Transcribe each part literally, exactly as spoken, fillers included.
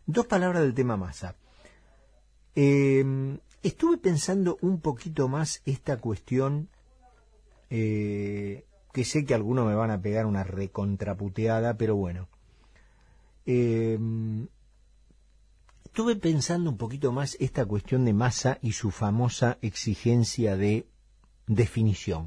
Dos palabras del tema Massa. Eh, estuve pensando un poquito más esta cuestión, eh, que sé que algunos me van a pegar una recontraputeada, pero bueno. Eh, estuve pensando un poquito más esta cuestión de Massa y su famosa exigencia de definición.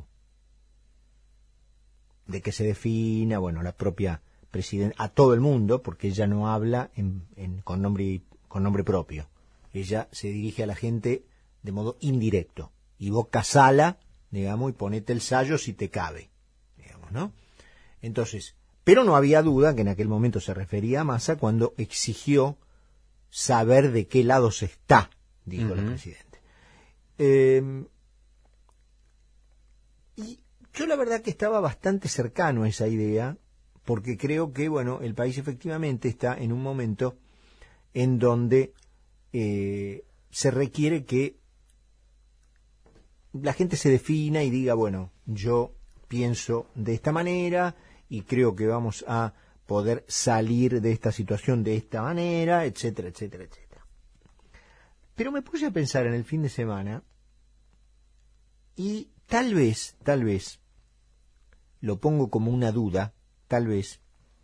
De que se defina, bueno, la propia presidenta, a todo el mundo, porque ella no habla en, en, con nombre, con nombre propio. Ella se dirige a la gente de modo indirecto. Y vos casala, digamos, y ponete el sayo si te cabe, digamos, ¿no? Entonces, pero no había duda que en aquel momento se refería a Massa cuando exigió saber de qué lado se está, dijo uh-huh. el presidente. Eh, y yo la verdad que estaba bastante cercano a esa idea, porque creo que, bueno, el país efectivamente está en un momento en donde eh, se requiere que la gente se defina y diga, bueno, yo pienso de esta manera y creo que vamos a poder salir de esta situación de esta manera, etcétera, etcétera, etcétera. Pero me puse a pensar en el fin de semana y tal vez, tal vez, lo pongo como una duda, tal vez,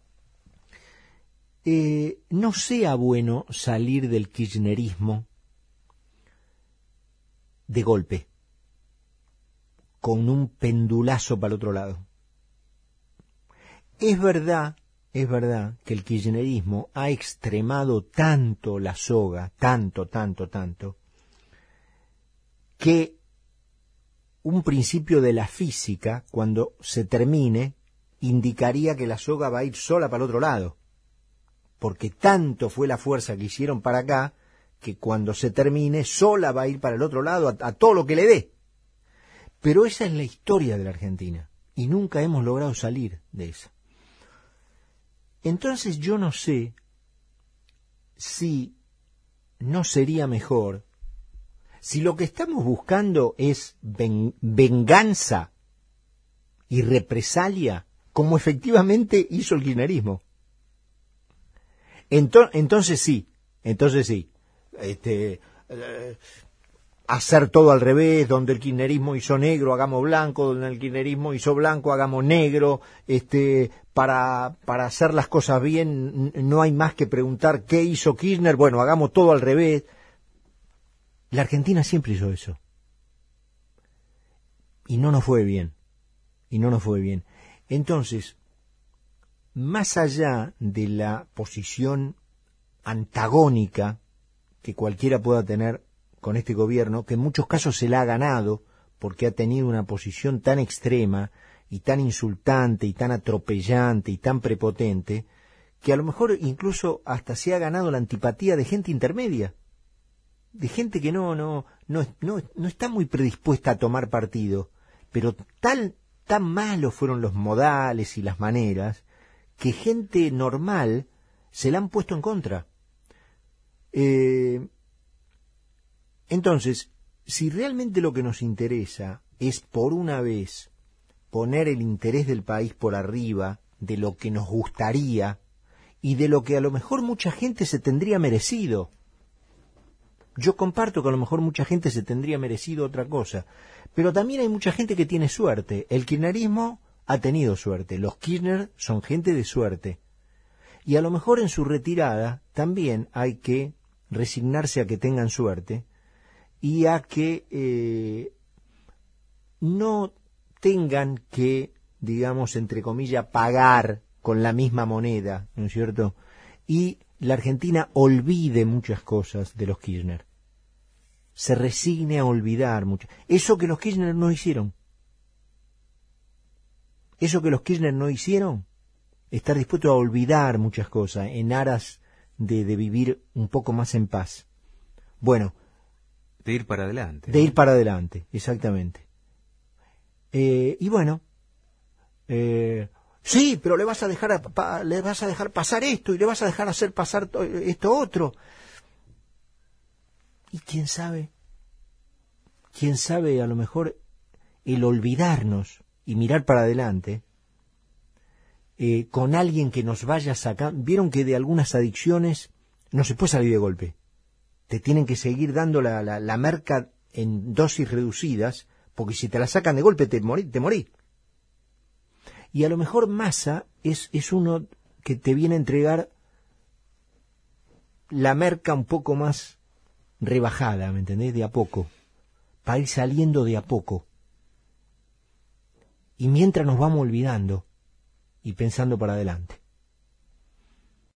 eh, no sea bueno salir del kirchnerismo de golpe, con un pendulazo para el otro lado. Es verdad, es verdad que el kirchnerismo ha extremado tanto la soga, tanto, tanto, tanto, que un principio de la física, cuando se termine, indicaría que la soga va a ir sola para el otro lado. Porque tanto fue la fuerza que hicieron para acá, que cuando se termine, sola va a ir para el otro lado, a, a todo lo que le dé. Pero esa es la historia de la Argentina, y nunca hemos logrado salir de esa. Entonces yo no sé si no sería mejor, si lo que estamos buscando es ven, venganza y represalia, como efectivamente hizo el kirchnerismo. Entonces, entonces sí, entonces sí, este, eh, hacer todo al revés, donde el kirchnerismo hizo negro, hagamos blanco, donde el kirchnerismo hizo blanco, hagamos negro, este, para, para hacer las cosas bien, no hay más que preguntar qué hizo Kirchner, bueno, hagamos todo al revés. La Argentina siempre hizo eso. Y no nos fue bien, y no nos fue bien. Entonces, más allá de la posición antagónica que cualquiera pueda tener con este gobierno, que en muchos casos se la ha ganado porque ha tenido una posición tan extrema y tan insultante y tan atropellante y tan prepotente, que a lo mejor incluso hasta se ha ganado la antipatía de gente intermedia, de gente que no no no no, no está muy predispuesta a tomar partido, pero tan tan malos fueron los modales y las maneras que gente normal se la han puesto en contra. Eh, entonces, si realmente lo que nos interesa es por una vez poner el interés del país por arriba de lo que nos gustaría y de lo que a lo mejor mucha gente se tendría merecido. Yo comparto que a lo mejor mucha gente se tendría merecido otra cosa, pero también hay mucha gente que tiene suerte. El kirchnerismo ha tenido suerte, los Kirchner son gente de suerte. Y a lo mejor en su retirada también hay que resignarse a que tengan suerte y a que eh, no tengan que, digamos, entre comillas, pagar con la misma moneda, ¿no es cierto? Y la Argentina olvide muchas cosas de los Kirchner. Se resigne a olvidar mucho. Eso que los Kirchner no hicieron. Eso que los Kirchner no hicieron, estar dispuesto a olvidar muchas cosas en aras de, de vivir un poco más en paz. Bueno. De ir para adelante. De ¿no? ir para adelante, exactamente. Eh, y bueno, eh, sí, pero le vas a dejar a, pa, le vas a dejar pasar esto y le vas a dejar hacer pasar to, esto otro. Y quién sabe, quién sabe, a lo mejor el olvidarnos y mirar para adelante eh, con alguien que nos vaya sacando. Vieron que de algunas adicciones no se puede salir de golpe. Te tienen que seguir dando la, la, la merca en dosis reducidas, porque si te la sacan de golpe te morí, te morí. Y a lo mejor Massa es, es uno que te viene a entregar la merca un poco más rebajada, ¿me entendés? De a poco, para ir saliendo de a poco. Y mientras nos vamos olvidando y pensando para adelante.